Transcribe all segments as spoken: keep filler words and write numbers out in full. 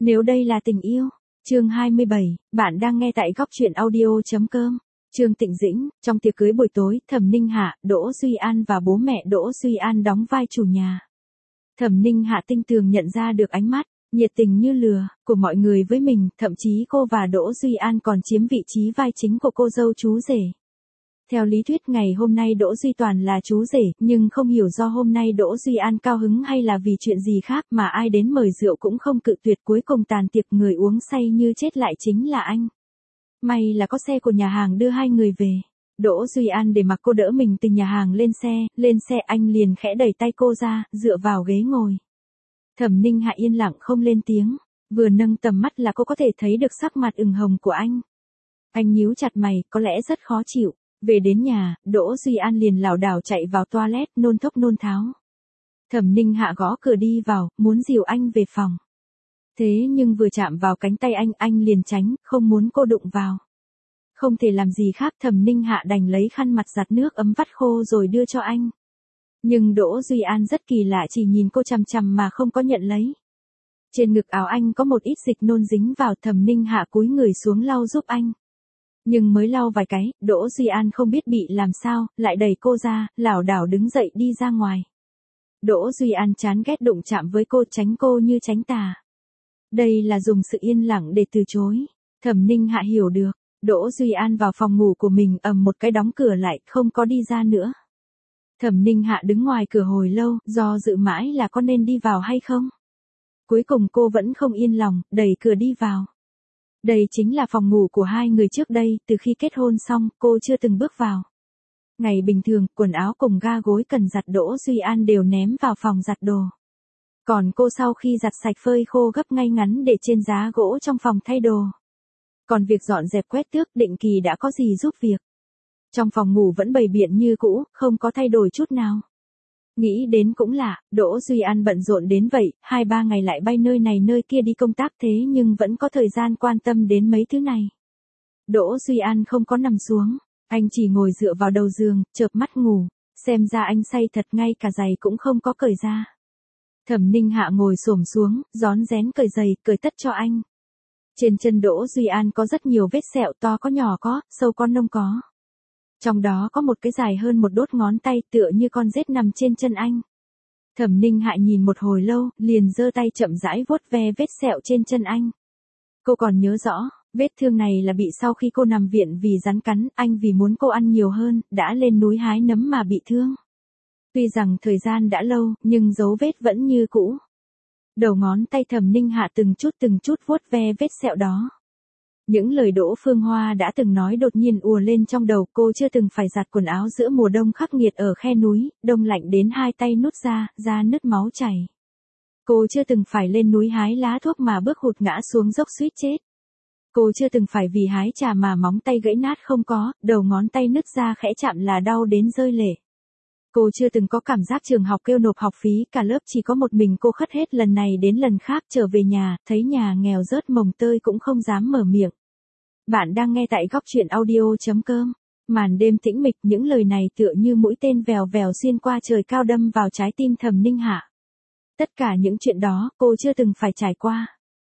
Nếu đây là tình yêu. Chương hai mươi bảy, bạn đang nghe tại góc truyện audio.com. Trương Tịnh Dĩnh, trong tiệc cưới buổi tối, Thẩm Ninh Hạ, Đỗ Duy An và bố mẹ Đỗ Duy An đóng vai chủ nhà. Thẩm Ninh Hạ tinh tường nhận ra được ánh mắt, nhiệt tình như lửa, của mọi người với mình, thậm chí cô và Đỗ Duy An còn chiếm vị trí vai chính của cô dâu chú rể. Theo lý thuyết ngày hôm nay Đỗ Duy Toàn là chú rể, nhưng không hiểu do hôm nay Đỗ Duy An cao hứng hay là vì chuyện gì khác mà ai đến mời rượu cũng không cự tuyệt, cuối cùng tàn tiệc người uống say như chết lại chính là anh. May là có xe của nhà hàng đưa hai người về. Đỗ Duy An để mặc cô đỡ mình từ nhà hàng lên xe, lên xe anh liền khẽ đẩy tay cô ra, dựa vào ghế ngồi. Thẩm Ninh Hạ yên lặng không lên tiếng, vừa nâng tầm mắt là cô có thể thấy được sắc mặt ửng hồng của anh. Anh nhíu chặt mày, có lẽ rất khó chịu. Về đến nhà, Đỗ Duy An liền lảo đảo chạy vào toilet, nôn thốc nôn tháo. Thẩm Ninh Hạ gõ cửa đi vào, muốn dìu anh về phòng. Thế nhưng vừa chạm vào cánh tay anh, anh liền tránh, không muốn cô đụng vào. Không thể làm gì khác, Thẩm Ninh Hạ đành lấy khăn mặt giặt nước ấm vắt khô rồi đưa cho anh. Nhưng Đỗ Duy An rất kỳ lạ, chỉ nhìn cô chằm chằm mà không có nhận lấy. Trên ngực áo anh có một ít dịch nôn dính vào, Thẩm Ninh Hạ cúi người xuống lau giúp anh. Nhưng mới lau vài cái, Đỗ Duy An không biết bị làm sao, lại đẩy cô ra, lảo đảo đứng dậy đi ra ngoài. Đỗ Duy An chán ghét đụng chạm với cô, tránh cô như tránh tà. Đây là dùng sự yên lặng để từ chối. Thẩm Ninh Hạ hiểu được, Đỗ Duy An vào phòng ngủ của mình ầm một cái đóng cửa lại, không có đi ra nữa. Thẩm Ninh Hạ đứng ngoài cửa hồi lâu, do dự mãi là có nên đi vào hay không. Cuối cùng cô vẫn không yên lòng, đẩy cửa đi vào. Đây chính là phòng ngủ của hai người trước đây, từ khi kết hôn xong, cô chưa từng bước vào. Ngày bình thường, quần áo cùng ga gối cần giặt Đỗ Duy An đều ném vào phòng giặt đồ. Còn cô sau khi giặt sạch phơi khô gấp ngay ngắn để trên giá gỗ trong phòng thay đồ. Còn việc dọn dẹp quét tước định kỳ đã có gì giúp việc. Trong phòng ngủ vẫn bày biện như cũ, không có thay đổi chút nào. Nghĩ đến cũng lạ, Đỗ Duy An bận rộn đến vậy, hai ba ngày lại bay nơi này nơi kia đi công tác thế nhưng vẫn có thời gian quan tâm đến mấy thứ này. Đỗ Duy An không có nằm xuống, anh chỉ ngồi dựa vào đầu giường, chợp mắt ngủ, xem ra anh say thật, ngay cả giày cũng không có cởi ra. Thẩm Ninh Hạ ngồi xổm xuống, rón rén cởi giày, cởi tất cho anh. Trên chân Đỗ Duy An có rất nhiều vết sẹo, to có nhỏ có, sâu có nông có. Trong đó có một cái dài hơn một đốt ngón tay, tựa như con rết nằm trên chân anh. Thẩm Ninh Hạ nhìn một hồi lâu, liền giơ tay chậm rãi vuốt ve vết sẹo trên chân anh. Cô còn nhớ rõ, vết thương này là bị sau khi cô nằm viện vì rắn cắn, anh vì muốn cô ăn nhiều hơn, đã lên núi hái nấm mà bị thương. Tuy rằng thời gian đã lâu, nhưng dấu vết vẫn như cũ. Đầu ngón tay Thẩm Ninh Hạ từng chút từng chút vuốt ve vết sẹo đó. Những lời Đỗ Phương Hoa đã từng nói đột nhiên ùa lên trong đầu, cô chưa từng phải giặt quần áo giữa mùa đông khắc nghiệt ở khe núi, đông lạnh đến hai tay nút ra, da nứt máu chảy. Cô chưa từng phải lên núi hái lá thuốc mà bước hụt ngã xuống dốc suýt chết. Cô chưa từng phải vì hái trà mà móng tay gãy nát không có, đầu ngón tay nứt ra khẽ chạm là đau đến rơi lệ. Cô chưa từng có cảm giác trường học kêu nộp học phí, cả lớp chỉ có một mình cô khất hết lần này đến lần khác, trở về nhà, thấy nhà nghèo rớt mồng tơi cũng không dám mở miệng. Bạn đang nghe tại góc truyện audio.com. Màn đêm tĩnh mịch, những lời này tựa như mũi tên vèo vèo xuyên qua trời cao đâm vào trái tim Thẩm Ninh Hạ. Tất cả những chuyện đó, cô chưa từng phải trải qua.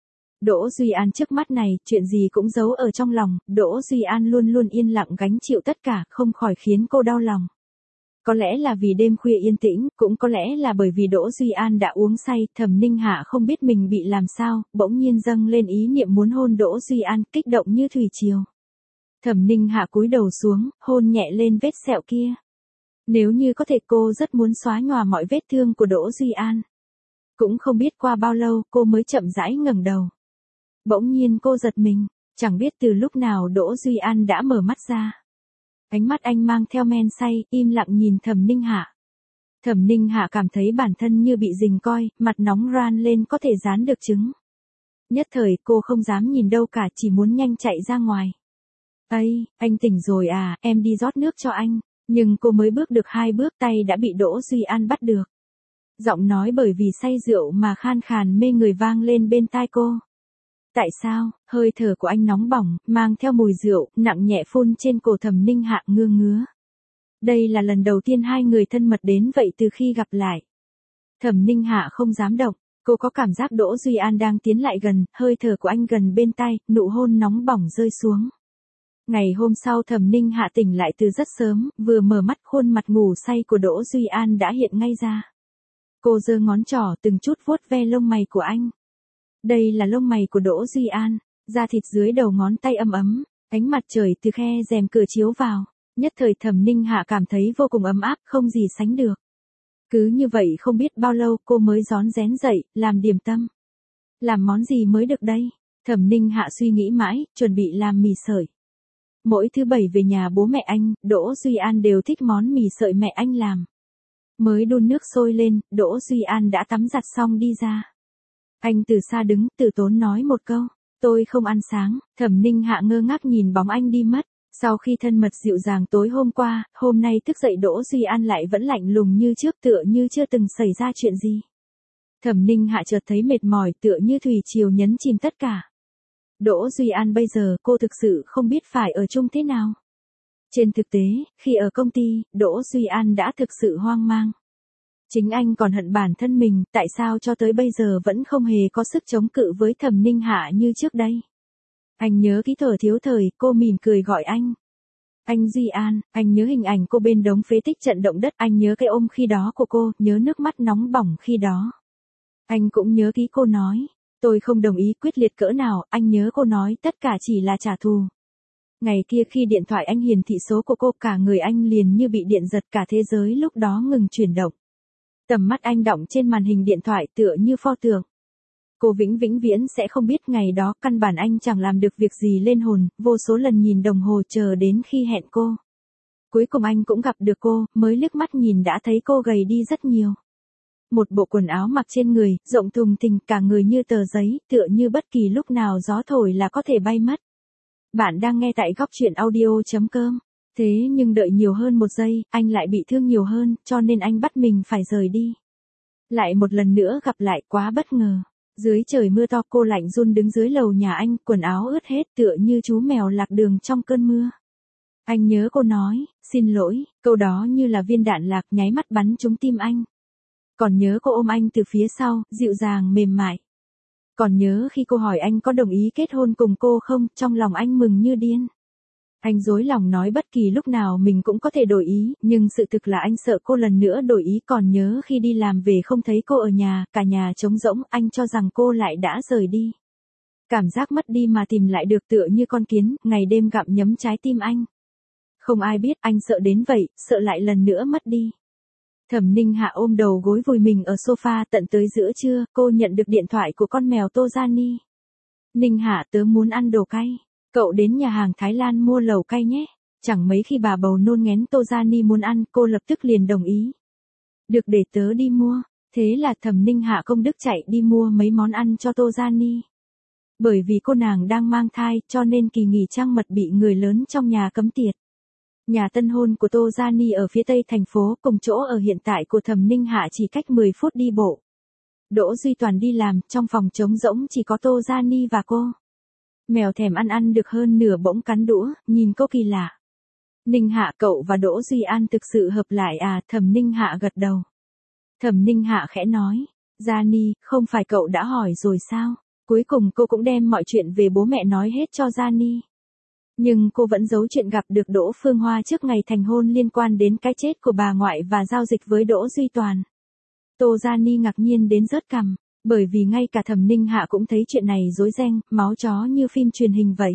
Đỗ Duy An trước mắt này, chuyện gì cũng giấu ở trong lòng, Đỗ Duy An luôn luôn yên lặng gánh chịu tất cả, không khỏi khiến cô đau lòng. Có lẽ là vì đêm khuya yên tĩnh, cũng có lẽ là bởi vì Đỗ Duy An đã uống say, Thẩm Ninh Hạ không biết mình bị làm sao, bỗng nhiên dâng lên ý niệm muốn hôn Đỗ Duy An, kích động như thủy triều. Thẩm Ninh Hạ cúi đầu xuống, hôn nhẹ lên vết sẹo kia. Nếu như có thể cô rất muốn xóa nhòa mọi vết thương của Đỗ Duy An. Cũng không biết qua bao lâu cô mới chậm rãi ngẩng đầu. Bỗng nhiên cô giật mình, chẳng biết từ lúc nào Đỗ Duy An đã mở mắt ra. Ánh mắt anh mang theo men say, im lặng nhìn Thẩm Ninh Hạ. Thẩm Ninh Hạ cảm thấy bản thân như bị rình coi, mặt nóng ran lên có thể rán được trứng. Nhất thời cô không dám nhìn đâu cả, chỉ muốn nhanh chạy ra ngoài. Ây, anh tỉnh rồi à, em đi rót nước cho anh. Nhưng cô mới bước được hai bước tay đã bị Đỗ Duy An bắt được. Giọng nói bởi vì say rượu mà khan khàn mê người vang lên bên tai cô. Tại sao, hơi thở của anh nóng bỏng, mang theo mùi rượu, nặng nhẹ phun trên cổ Thẩm Ninh Hạ ngứa ngứa. Đây là lần đầu tiên hai người thân mật đến vậy từ khi gặp lại. Thẩm Ninh Hạ không dám động, Cô có cảm giác Đỗ Duy An đang tiến lại gần, hơi thở của anh gần bên tai, nụ hôn nóng bỏng rơi xuống. Ngày hôm sau Thẩm Ninh Hạ tỉnh lại từ rất sớm, vừa mở mắt khuôn mặt ngủ say của Đỗ Duy An đã hiện ngay ra. Cô giơ ngón trỏ từng chút vuốt ve lông mày của anh. Đây là lông mày của Đỗ Duy An, da thịt dưới đầu ngón tay ấm ấm, ánh mặt trời từ khe rèm cửa chiếu vào, nhất thời Thẩm Ninh Hạ cảm thấy vô cùng ấm áp không gì sánh được. Cứ như vậy không biết bao lâu cô mới rón rén dậy, làm điểm tâm. Làm món gì mới được đây? Thẩm Ninh Hạ suy nghĩ mãi, chuẩn bị làm mì sợi. Mỗi thứ bảy về nhà bố mẹ anh, Đỗ Duy An đều thích món mì sợi mẹ anh làm. Mới đun nước sôi lên, Đỗ Duy An đã tắm giặt xong đi ra. Anh từ xa đứng, từ tốn nói một câu, tôi không ăn sáng. Thẩm Ninh Hạ ngơ ngác nhìn bóng anh đi mất. Sau khi thân mật dịu dàng tối hôm qua, hôm nay thức dậy Đỗ Duy An lại vẫn lạnh lùng như trước, tựa như chưa từng xảy ra chuyện gì. Thẩm Ninh Hạ chợt thấy mệt mỏi, tựa như thủy triều nhấn chìm tất cả. Đỗ Duy An bây giờ cô thực sự không biết phải ở chung thế nào. Trên thực tế, khi ở công ty, Đỗ Duy An đã thực sự hoang mang. Chính anh còn hận bản thân mình, tại sao cho tới bây giờ vẫn không hề có sức chống cự với Thẩm Ninh Hạ như trước đây. Anh nhớ kỹ thuở thiếu thời, cô mỉm cười gọi anh. Anh Duy An, anh nhớ hình ảnh cô bên đống phế tích trận động đất, anh nhớ cái ôm khi đó của cô, nhớ nước mắt nóng bỏng khi đó. Anh cũng nhớ kỹ cô nói, tôi không đồng ý quyết liệt cỡ nào, anh nhớ cô nói tất cả chỉ là trả thù. Ngày kia khi điện thoại anh hiển thị số của cô, cả người anh liền như bị điện giật, cả thế giới lúc đó ngừng chuyển động. Tầm mắt anh đọng trên màn hình điện thoại tựa như pho tượng. Cô vĩnh vĩnh viễn sẽ không biết ngày đó căn bản anh chẳng làm được việc gì lên hồn, vô số lần nhìn đồng hồ chờ đến khi hẹn cô. Cuối cùng anh cũng gặp được cô, mới liếc mắt nhìn đã thấy cô gầy đi rất nhiều. Một bộ quần áo mặc trên người, rộng thùng thình, cả người như tờ giấy, tựa như bất kỳ lúc nào gió thổi là có thể bay mất. Bạn đang nghe tại góc truyện audio chấm com. Thế nhưng đợi nhiều hơn một giây, anh lại bị thương nhiều hơn, cho nên anh bắt mình phải rời đi. Lại một lần nữa gặp lại, quá bất ngờ. Dưới trời mưa to, cô lạnh run đứng dưới lầu nhà anh, quần áo ướt hết tựa như chú mèo lạc đường trong cơn mưa. Anh nhớ cô nói, xin lỗi, câu đó như là viên đạn lạc nháy mắt bắn trúng tim anh. Còn nhớ cô ôm anh từ phía sau, dịu dàng mềm mại. Còn nhớ khi cô hỏi anh có đồng ý kết hôn cùng cô không, trong lòng anh mừng như điên. Anh dối lòng nói bất kỳ lúc nào mình cũng có thể đổi ý, nhưng sự thực là anh sợ cô lần nữa đổi ý. Còn nhớ khi đi làm về không thấy cô ở nhà, cả nhà trống rỗng, anh cho rằng cô lại đã rời đi. Cảm giác mất đi mà tìm lại được tựa như con kiến, ngày đêm gặm nhấm trái tim anh. Không ai biết anh sợ đến vậy, sợ lại lần nữa mất đi. Thẩm Ninh Hạ ôm đầu gối vùi mình ở sofa, tận tới giữa trưa, cô nhận được điện thoại của con mèo Tojani. Ninh Hạ, tớ muốn ăn đồ cay. Cậu đến nhà hàng Thái Lan mua lẩu cay nhé. Chẳng mấy khi bà bầu nôn ngén Tojani muốn ăn, cô lập tức liền đồng ý. Được, để tớ đi mua. Thế là Thẩm Ninh Hạ công đức chạy đi mua mấy món ăn cho Tojani. Bởi vì cô nàng đang mang thai, cho nên kỳ nghỉ trăng mật bị người lớn trong nhà cấm tiệt. Nhà tân hôn của Tojani ở phía tây thành phố, cùng chỗ ở hiện tại của Thẩm Ninh Hạ chỉ cách mười phút đi bộ. Đỗ Duy Toàn đi làm, trong phòng trống rỗng chỉ có Tojani và cô. Mèo thèm ăn ăn được hơn nửa bỗng cắn đũa, nhìn cô kỳ lạ. Ninh Hạ, cậu và Đỗ Duy An thực sự hợp lại à? Thẩm Ninh Hạ gật đầu. Thẩm Ninh Hạ khẽ nói, Gianni, không phải cậu đã hỏi rồi sao? Cuối cùng cô cũng đem mọi chuyện về bố mẹ nói hết cho Gianni. Nhưng cô vẫn giấu chuyện gặp được Đỗ Phương Hoa trước ngày thành hôn liên quan đến cái chết của bà ngoại và giao dịch với Đỗ Duy Toàn. Tojani ngạc nhiên đến rớt cằm, bởi vì ngay cả Thẩm Ninh Hạ cũng thấy chuyện này rối ren, máu chó như phim truyền hình vậy.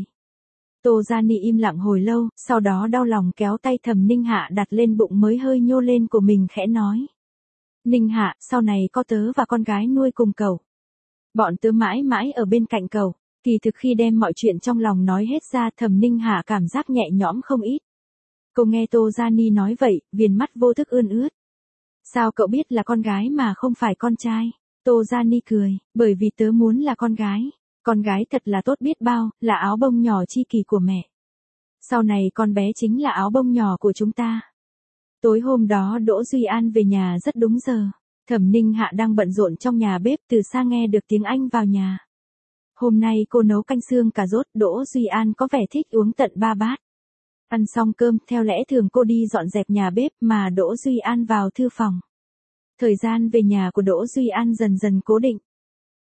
Tojani im lặng hồi lâu, sau đó đau lòng kéo tay Thẩm Ninh Hạ đặt lên bụng mới hơi nhô lên của mình khẽ nói. Ninh Hạ, sau này có tớ và con gái nuôi cùng cậu. Bọn tớ mãi mãi ở bên cạnh cậu. Kỳ thực khi đem mọi chuyện trong lòng nói hết ra, Thẩm Ninh Hạ cảm giác nhẹ nhõm không ít. Cô nghe Tojani nói vậy, viền mắt vô thức ươn ướt. Sao cậu biết là con gái mà không phải con trai? Tojani cười, bởi vì tớ muốn là con gái. Con gái thật là tốt biết bao, là áo bông nhỏ chi kỷ của mẹ. Sau này con bé chính là áo bông nhỏ của chúng ta. Tối hôm đó Đỗ Duy An về nhà rất đúng giờ. Thẩm Ninh Hạ đang bận rộn trong nhà bếp, từ xa nghe được tiếng anh vào nhà. Hôm nay cô nấu canh xương cà rốt, Đỗ Duy An có vẻ thích uống tận ba bát. Ăn xong cơm, theo lẽ thường cô đi dọn dẹp nhà bếp mà Đỗ Duy An vào thư phòng. Thời gian về nhà của Đỗ Duy An dần dần cố định.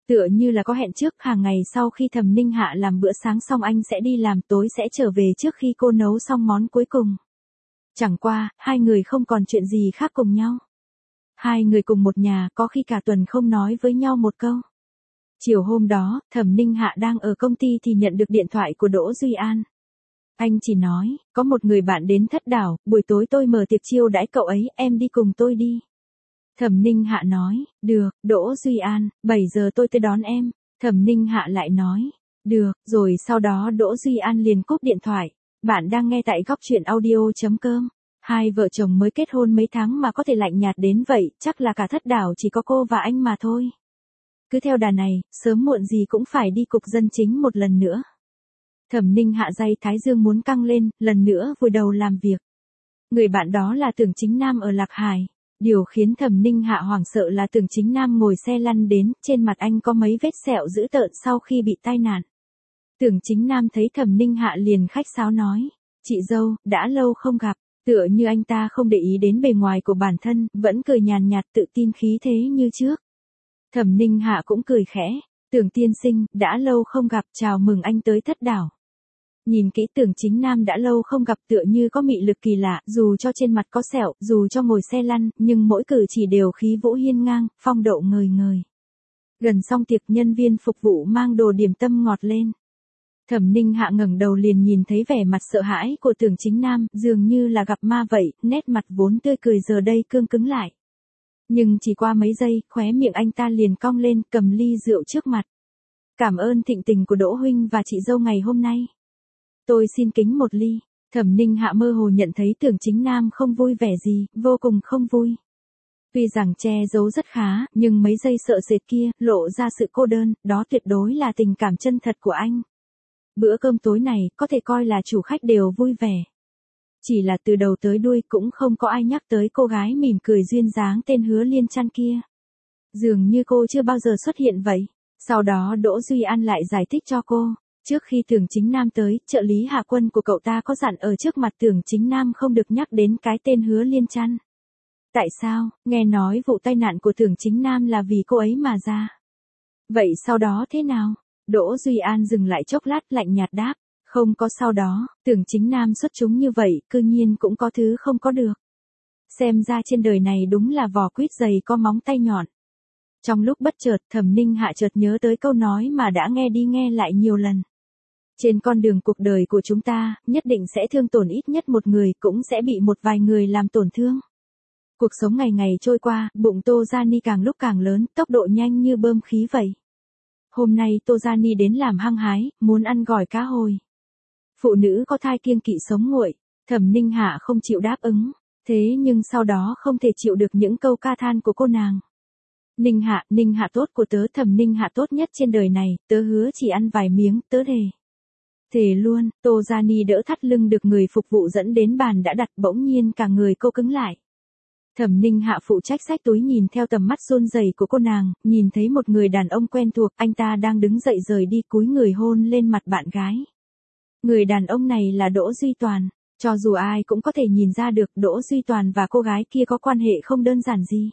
Tựa như là có hẹn trước, hàng ngày sau khi Thẩm Ninh Hạ làm bữa sáng xong anh sẽ đi làm, tối sẽ trở về trước khi cô nấu xong món cuối cùng. Chẳng qua, hai người không còn chuyện gì khác cùng nhau. Hai người cùng một nhà, có khi cả tuần không nói với nhau một câu. Chiều hôm đó, Thẩm Ninh Hạ đang ở công ty thì nhận được điện thoại của Đỗ Duy An. Anh chỉ nói, có một người bạn đến Thất Đảo, buổi tối tôi mở tiệc chiêu đãi cậu ấy, em đi cùng tôi đi. Thẩm Ninh Hạ nói, được. Đỗ Duy An, bảy giờ tôi tới đón em. Thẩm Ninh Hạ lại nói, được, rồi sau đó Đỗ Duy An liền cúp điện thoại. Bạn đang nghe tại góc truyện audio.com. Hai vợ chồng mới kết hôn mấy tháng mà có thể lạnh nhạt đến vậy, chắc là cả Thất Đảo chỉ có cô và anh mà thôi. Cứ theo đà này, sớm muộn gì cũng phải đi cục dân chính một lần nữa. Thẩm Ninh Hạ day thái dương muốn căng lên, lần nữa vùi đầu làm việc. Người bạn đó là Tưởng Chính Nam ở Lạc Hải. Điều khiến Thẩm Ninh Hạ hoảng sợ là Tưởng Chính Nam ngồi xe lăn đến, trên mặt anh có mấy vết sẹo dữ tợn sau khi bị tai nạn. Tưởng Chính Nam thấy Thẩm Ninh Hạ liền khách sáo nói, chị dâu, đã lâu không gặp, tựa như anh ta không để ý đến bề ngoài của bản thân, vẫn cười nhàn nhạt tự tin khí thế như trước. Thẩm Ninh Hạ cũng cười khẽ, Tưởng tiên sinh, đã lâu không gặp, chào mừng anh tới Thất Đảo. Nhìn kỹ Tưởng Chính Nam đã lâu không gặp tựa như có mị lực kỳ lạ, dù cho trên mặt có sẹo, dù cho ngồi xe lăn, nhưng mỗi cử chỉ đều khí vũ hiên ngang, phong độ ngời ngời. Gần xong tiệc, nhân viên phục vụ mang đồ điểm tâm ngọt lên. Thẩm Ninh Hạ ngẩng đầu liền nhìn thấy vẻ mặt sợ hãi của Tưởng Chính Nam, dường như là gặp ma vậy, nét mặt vốn tươi cười giờ đây cương cứng lại. Nhưng chỉ qua mấy giây, khóe miệng anh ta liền cong lên, cầm ly rượu trước mặt. Cảm ơn thịnh tình của Đỗ huynh và chị dâu ngày hôm nay. Tôi xin kính một ly. Thẩm Ninh Hạ mơ hồ nhận thấy Tưởng Chính Nam không vui vẻ gì, vô cùng không vui. Tuy rằng che giấu rất khá, nhưng mấy giây sợ sệt kia, lộ ra sự cô đơn, đó tuyệt đối là tình cảm chân thật của anh. Bữa cơm tối này, có thể coi là chủ khách đều vui vẻ. Chỉ là từ đầu tới đuôi cũng không có ai nhắc tới cô gái mỉm cười duyên dáng tên Hứa Liên Trăn kia. Dường như cô chưa bao giờ xuất hiện vậy. Sau đó Đỗ Duy An lại giải thích cho cô. Trước khi Tưởng Chính Nam tới, trợ lý hạ quân của cậu ta có dặn ở trước mặt Tưởng Chính Nam không được nhắc đến cái tên Hứa Liên Trăn. Tại sao? Nghe nói vụ tai nạn của Tưởng Chính Nam là vì cô ấy mà ra. Vậy sau đó thế nào? Đỗ Duy An dừng lại chốc lát lạnh nhạt đáp. Không có sau đó, Tưởng Chính Nam xuất chúng như vậy, cư nhiên cũng có thứ không có được. Xem ra trên đời này đúng là vỏ quýt dày có móng tay nhọn. Trong lúc bất chợt, Thẩm Ninh Hạ chợt nhớ tới câu nói mà đã nghe đi nghe lại nhiều lần. Trên con đường cuộc đời của chúng ta, nhất định sẽ thương tổn ít nhất một người, cũng sẽ bị một vài người làm tổn thương. Cuộc sống ngày ngày trôi qua, bụng Tô Gia Ni càng lúc càng lớn, tốc độ nhanh như bơm khí vậy. Hôm nay Tô Gia Ni đến làm hăng hái, muốn ăn gỏi cá hồi. Phụ nữ có thai kiêng kỵ sống nguội, Thẩm Ninh Hạ không chịu đáp ứng, thế nhưng sau đó không thể chịu được những câu ca than của cô nàng. Ninh Hạ, Ninh Hạ tốt của tớ, Thẩm Ninh Hạ tốt nhất trên đời này, tớ hứa chỉ ăn vài miếng, tớ thề. Thề luôn. Tô Gia Ni đỡ thắt lưng được người phục vụ dẫn đến bàn đã đặt, bỗng nhiên cả người cô cứng lại. Thẩm Ninh Hạ phụ trách xách túi nhìn theo tầm mắt run rẩy của cô nàng, nhìn thấy một người đàn ông quen thuộc, anh ta đang đứng dậy rời đi, cúi người hôn lên mặt bạn gái. Người đàn ông này là Đỗ Duy Toàn, cho dù ai cũng có thể nhìn ra được Đỗ Duy Toàn và cô gái kia có quan hệ không đơn giản gì.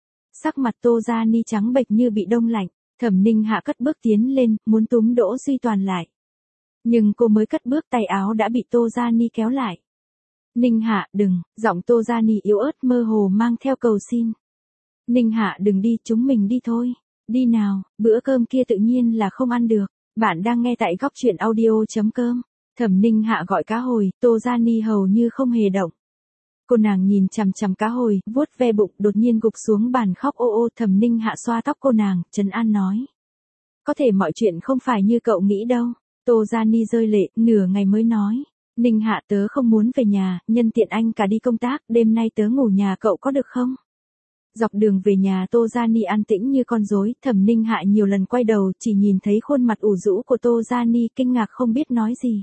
Sắc mặt Tô Gia Ni trắng bệch như bị đông lạnh, Thẩm Ninh Hạ cất bước tiến lên, muốn túm Đỗ Duy Toàn lại. Nhưng cô mới cất bước tay áo đã bị Tô Gia Ni kéo lại. Ninh Hạ, đừng, giọng Tô Gia Ni yếu ớt mơ hồ mang theo cầu xin. Ninh Hạ đừng đi, chúng mình đi thôi. Đi nào, bữa cơm kia tự nhiên là không ăn được. Bạn đang nghe tại góc truyện audio.com. Thẩm Ninh Hạ gọi cá hồi, Tô Gia Ni hầu như không hề động. Cô nàng nhìn chằm chằm cá hồi, vuốt ve bụng, đột nhiên gục xuống bàn khóc ô ô. Thẩm Ninh Hạ xoa tóc cô nàng, trấn an nói. Có thể mọi chuyện không phải như cậu nghĩ đâu. Tô Gia Ni rơi lệ, nửa ngày mới nói. Ninh Hạ tớ không muốn về nhà, nhân tiện anh cả đi công tác, đêm nay tớ ngủ nhà cậu có được không? Dọc đường về nhà Tô Gia Ni an tĩnh như con rối, Thẩm Ninh Hạ nhiều lần quay đầu, chỉ nhìn thấy khuôn mặt ủ rũ của Tô Gia Ni, kinh ngạc không biết nói gì.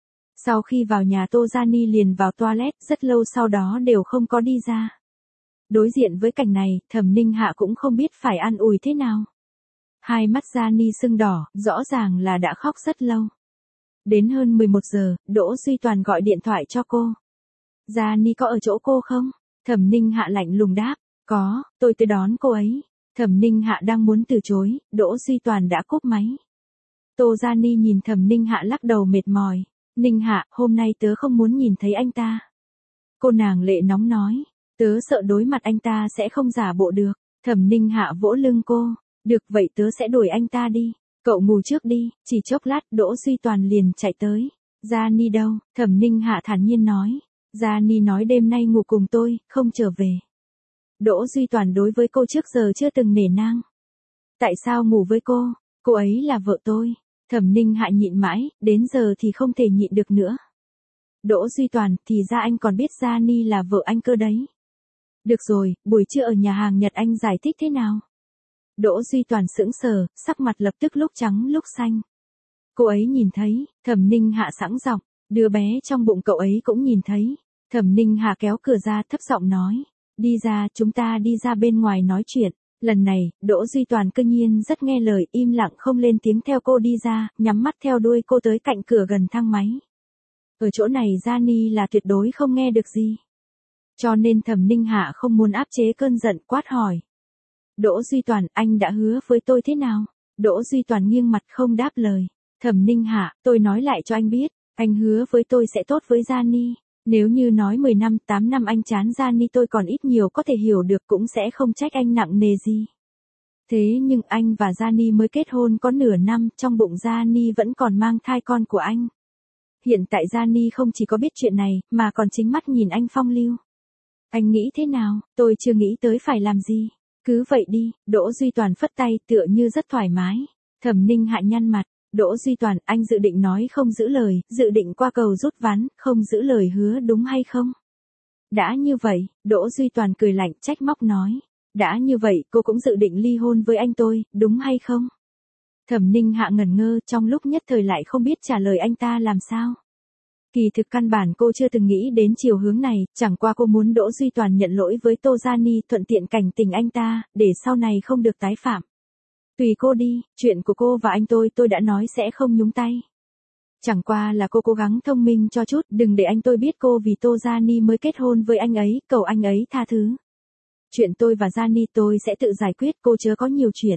Sau khi vào nhà Tô Gia Ni liền vào toilet, rất lâu sau đó đều không có đi ra. Đối diện với cảnh này, Thẩm Ninh Hạ cũng không biết phải an ủi thế nào. Hai mắt Gia Ni sưng đỏ, rõ ràng là đã khóc rất lâu. Đến hơn mười một giờ, Đỗ Duy Toàn gọi điện thoại cho cô. Gia Ni có ở chỗ cô không? Thẩm Ninh Hạ lạnh lùng đáp. Có, tôi tới đón cô ấy. Thẩm Ninh Hạ đang muốn từ chối, Đỗ Duy Toàn đã cúp máy. Tô Gia Ni nhìn Thẩm Ninh Hạ lắc đầu mệt mỏi. Ninh Hạ, hôm nay tớ không muốn nhìn thấy anh ta. Cô nàng lệ nóng nói, tớ sợ đối mặt anh ta sẽ không giả bộ được. Thẩm Ninh Hạ vỗ lưng cô, được vậy tớ sẽ đuổi anh ta đi. Cậu ngủ trước đi, chỉ chốc lát Đỗ Duy Toàn liền chạy tới. Gia Ni đâu? Thẩm Ninh Hạ thản nhiên nói. Gia Ni nói đêm nay ngủ cùng tôi, không trở về. Đỗ Duy Toàn đối với cô trước giờ chưa từng nể nang. Tại sao ngủ với cô? Cô ấy là vợ tôi. Thẩm Ninh Hạ nhịn mãi, đến giờ thì không thể nhịn được nữa. Đỗ Duy Toàn, thì ra anh còn biết Gia Ni là vợ anh cơ đấy. Được rồi, buổi trưa ở nhà hàng Nhật anh giải thích thế nào? Đỗ Duy Toàn sững sờ, sắc mặt lập tức lúc trắng lúc xanh. Cô ấy nhìn thấy, Thẩm Ninh Hạ sẵn giọng, đứa bé trong bụng cậu ấy cũng nhìn thấy. Thẩm Ninh Hạ kéo cửa ra thấp giọng nói, đi ra, chúng ta đi ra bên ngoài nói chuyện. Lần này, Đỗ Duy Toàn cơ nhiên rất nghe lời, im lặng không lên tiếng theo cô đi ra, nhắm mắt theo đuôi cô tới cạnh cửa gần thang máy. Ở chỗ này Gia Ni là tuyệt đối không nghe được gì. Cho nên Thẩm Ninh Hạ không muốn áp chế cơn giận, quát hỏi. Đỗ Duy Toàn, anh đã hứa với tôi thế nào? Đỗ Duy Toàn nghiêng mặt không đáp lời. Thẩm Ninh Hạ, tôi nói lại cho anh biết, anh hứa với tôi sẽ tốt với Gia Ni. Nếu như nói mười năm, tám năm anh chán Gia Ni tôi còn ít nhiều có thể hiểu được, cũng sẽ không trách anh nặng nề gì. Thế nhưng anh và Gia Ni mới kết hôn có nửa năm, trong bụng Gia Ni vẫn còn mang thai con của anh. Hiện tại Gia Ni không chỉ có biết chuyện này, mà còn chính mắt nhìn anh phong lưu. Anh nghĩ thế nào? Tôi chưa nghĩ tới phải làm gì. Cứ vậy đi. Đỗ Duy Toàn phất tay tựa như rất thoải mái. Thẩm Ninh Hạ nhăn mặt. Đỗ Duy Toàn, anh dự định nói không giữ lời, dự định qua cầu rút ván, không giữ lời hứa đúng hay không? Đã như vậy, Đỗ Duy Toàn cười lạnh trách móc nói. Đã như vậy, cô cũng dự định ly hôn với anh tôi, đúng hay không? Thẩm Ninh Hạ ngẩn ngơ, trong lúc nhất thời lại không biết trả lời anh ta làm sao. Kỳ thực căn bản cô chưa từng nghĩ đến chiều hướng này, chẳng qua cô muốn Đỗ Duy Toàn nhận lỗi với Tô Gia Ni, thuận tiện cảnh tình anh ta, để sau này không được tái phạm. Tùy cô đi, chuyện của cô và anh tôi tôi đã nói sẽ không nhúng tay. Chẳng qua là cô cố gắng thông minh cho chút, đừng để anh tôi biết cô vì Tô Gia Ni mới kết hôn với anh ấy, cầu anh ấy tha thứ. Chuyện tôi và Gia Ni tôi sẽ tự giải quyết, cô chớ có nhiều chuyện.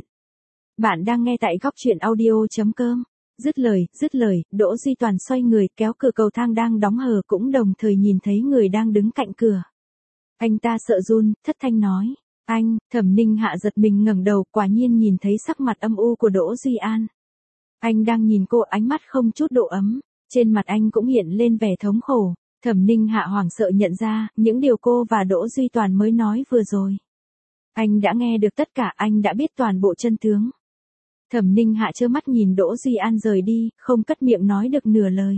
Bạn đang nghe tại góc truyện audio chấm com. Dứt lời, dứt lời, Đỗ Duy Toàn xoay người kéo cửa cầu thang đang đóng hờ, cũng đồng thời nhìn thấy người đang đứng cạnh cửa. Anh ta sợ run, thất thanh nói. Anh, Thẩm Ninh Hạ giật mình ngẩng đầu, quả nhiên nhìn thấy sắc mặt âm u của Đỗ Duy An. Anh đang nhìn cô, ánh mắt không chút độ ấm, trên mặt anh cũng hiện lên vẻ thống khổ. Thẩm Ninh Hạ hoảng sợ nhận ra, những điều cô và Đỗ Duy Toàn mới nói vừa rồi. Anh đã nghe được tất cả, anh đã biết toàn bộ chân tướng. Thẩm Ninh Hạ trơ mắt nhìn Đỗ Duy An rời đi, không cất miệng nói được nửa lời.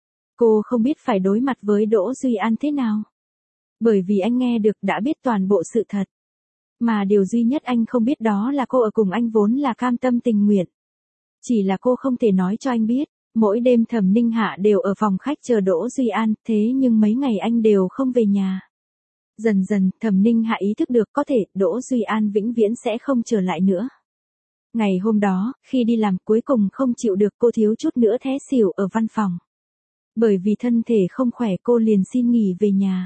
Cô không biết phải đối mặt với Đỗ Duy An thế nào. Bởi vì anh nghe được đã biết toàn bộ sự thật. Mà điều duy nhất anh không biết đó là cô ở cùng anh vốn là cam tâm tình nguyện. Chỉ là cô không thể nói cho anh biết. Mỗi đêm Thẩm Ninh Hạ đều ở phòng khách chờ Đỗ Duy An, thế nhưng mấy ngày anh đều không về nhà. Dần dần, Thẩm Ninh Hạ ý thức được có thể Đỗ Duy An vĩnh viễn sẽ không trở lại nữa. Ngày hôm đó, khi đi làm cuối cùng không chịu được, cô thiếu chút nữa té xỉu ở văn phòng. Bởi vì thân thể không khỏe cô liền xin nghỉ về nhà.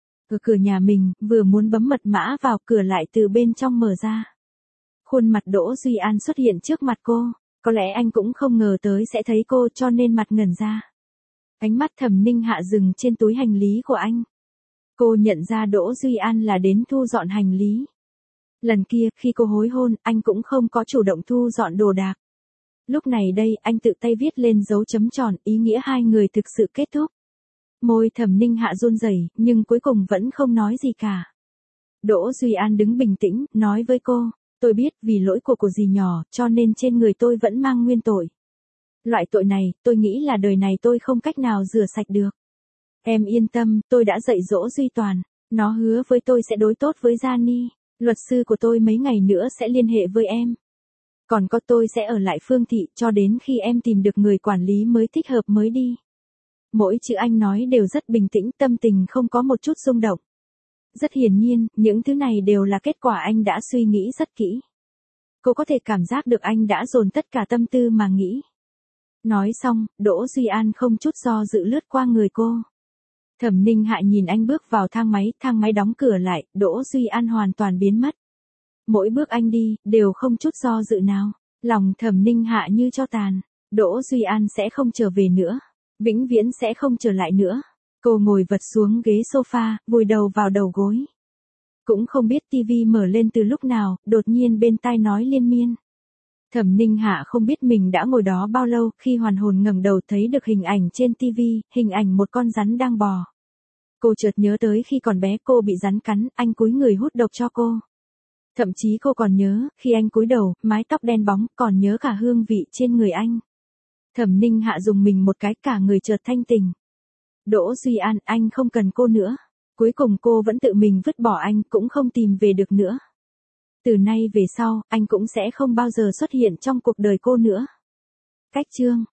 Ở cửa nhà mình, vừa muốn bấm mật mã vào, cửa lại từ bên trong mở ra. Khuôn mặt Đỗ Duy An xuất hiện trước mặt cô, có lẽ anh cũng không ngờ tới sẽ thấy cô cho nên mặt ngẩn ra. Ánh mắt Thẩm Ninh Hạ dừng trên túi hành lý của anh. Cô nhận ra Đỗ Duy An là đến thu dọn hành lý. Lần kia, khi cô hối hôn, anh cũng không có chủ động thu dọn đồ đạc. Lúc này đây, anh tự tay viết lên dấu chấm tròn, ý nghĩa hai người thực sự kết thúc. Môi Thẩm Ninh Hạ run rẩy, nhưng cuối cùng vẫn không nói gì cả. Đỗ Duy An đứng bình tĩnh, nói với cô, tôi biết vì lỗi của của dì nhỏ, cho nên trên người tôi vẫn mang nguyên tội. Loại tội này, tôi nghĩ là đời này tôi không cách nào rửa sạch được. Em yên tâm, tôi đã dạy dỗ Duy Toàn, nó hứa với tôi sẽ đối tốt với Gia Ni. Luật sư của tôi mấy ngày nữa sẽ liên hệ với em. Còn có tôi sẽ ở lại Phương Thị cho đến khi em tìm được người quản lý mới thích hợp mới đi. Mỗi chữ anh nói đều rất bình tĩnh, tâm tình không có một chút rung động. Rất hiển nhiên, những thứ này đều là kết quả anh đã suy nghĩ rất kỹ. Cô có thể cảm giác được anh đã dồn tất cả tâm tư mà nghĩ. Nói xong, Đỗ Duy An không chút do dự lướt qua người cô. Thẩm Ninh Hạ nhìn anh bước vào thang máy, thang máy đóng cửa lại, Đỗ Duy An hoàn toàn biến mất. Mỗi bước anh đi, đều không chút do dự nào. Lòng Thẩm Ninh Hạ như tro tàn. Đỗ Duy An sẽ không trở về nữa. Vĩnh viễn sẽ không trở lại nữa. Cô ngồi vật xuống ghế sofa, vùi đầu vào đầu gối. Cũng không biết tivi mở lên từ lúc nào, đột nhiên bên tai nói liên miên. Thẩm Ninh Hạ không biết mình đã ngồi đó bao lâu, khi hoàn hồn ngẩng đầu thấy được hình ảnh trên tivi, hình ảnh một con rắn đang bò. Cô chợt nhớ tới khi còn bé cô bị rắn cắn, anh cúi người hút độc cho cô. Thậm chí cô còn nhớ, khi anh cúi đầu, mái tóc đen bóng, còn nhớ cả hương vị trên người anh. Thẩm Ninh Hạ dùng mình một cái, cả người chợt thanh tỉnh. Đỗ Duy An, anh không cần cô nữa. Cuối cùng cô vẫn tự mình vứt bỏ anh, cũng không tìm về được nữa. Từ nay về sau, anh cũng sẽ không bao giờ xuất hiện trong cuộc đời cô nữa. Cách chương